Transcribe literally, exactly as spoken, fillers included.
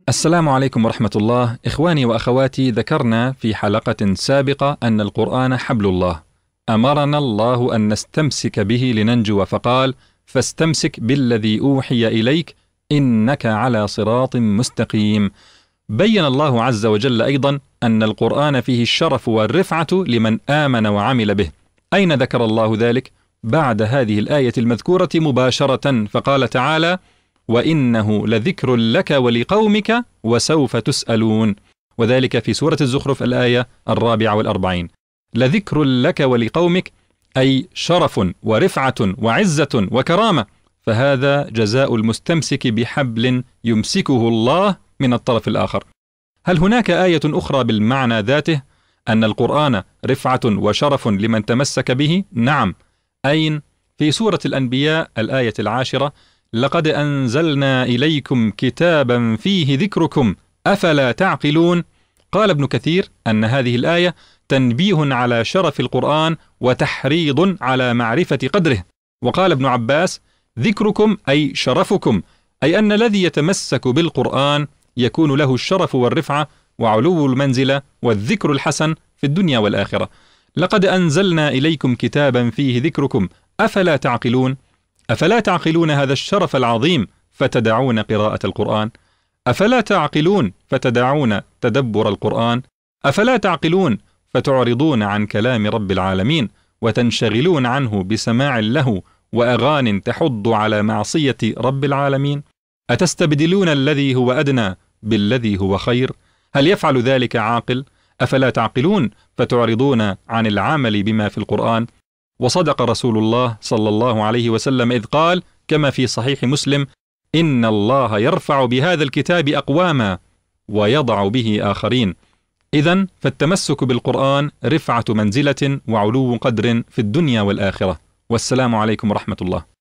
السلام عليكم ورحمة الله. إخواني وأخواتي، ذكرنا في حلقة سابقة أن القرآن حبل الله، أمرنا الله أن نستمسك به لننجو، فقال: فاستمسك بالذي أوحي إليك إنك على صراط مستقيم. بين الله عز وجل أيضا أن القرآن فيه الشرف والرفعة لمن آمن وعمل به. أين ذكر الله ذلك؟ بعد هذه الآية المذكورة مباشرة، فقال تعالى: وإنه لذكر لك ولقومك وسوف تسألون، وذلك في سورة الزخرف الآية الرابعة والأربعين. لذكر لك ولقومك أي شرف ورفعة وعزة وكرامة، فهذا جزاء المستمسك بحبل يمسكه الله من الطرف الآخر. هل هناك آية أخرى بالمعنى ذاته أن القرآن رفعة وشرف لمن تمسك به؟ نعم. أين؟ في سورة الأنبياء الآية العاشرة: لقد أنزلنا إليكم كتابا فيه ذكركم أفلا تعقلون. قال ابن كثير أن هذه الآية تنبيه على شرف القرآن وتحريض على معرفة قدره. وقال ابن عباس: ذكركم أي شرفكم، أي أن الذي يتمسك بالقرآن يكون له الشرف والرفعة وعلو المنزلة والذكر الحسن في الدنيا والآخرة. لقد أنزلنا إليكم كتابا فيه ذكركم أفلا تعقلون. أفلا تعقلون هذا الشرف العظيم فتدعون قراءة القرآن؟ أفلا تعقلون فتدعون تدبر القرآن؟ أفلا تعقلون فتعرضون عن كلام رب العالمين وتنشغلون عنه بسماع له وأغان تحض على معصية رب العالمين؟ أتستبدلون الذي هو أدنى بالذي هو خير؟ هل يفعل ذلك عاقل؟ أفلا تعقلون فتعرضون عن العمل بما في القرآن؟ وصدق رسول الله صلى الله عليه وسلم إذ قال كما في صحيح مسلم: إن الله يرفع بهذا الكتاب أقواما ويضع به آخرين. إذن فالتمسك بالقرآن رفعة منزلة وعلو قدر في الدنيا والآخرة. والسلام عليكم ورحمة الله.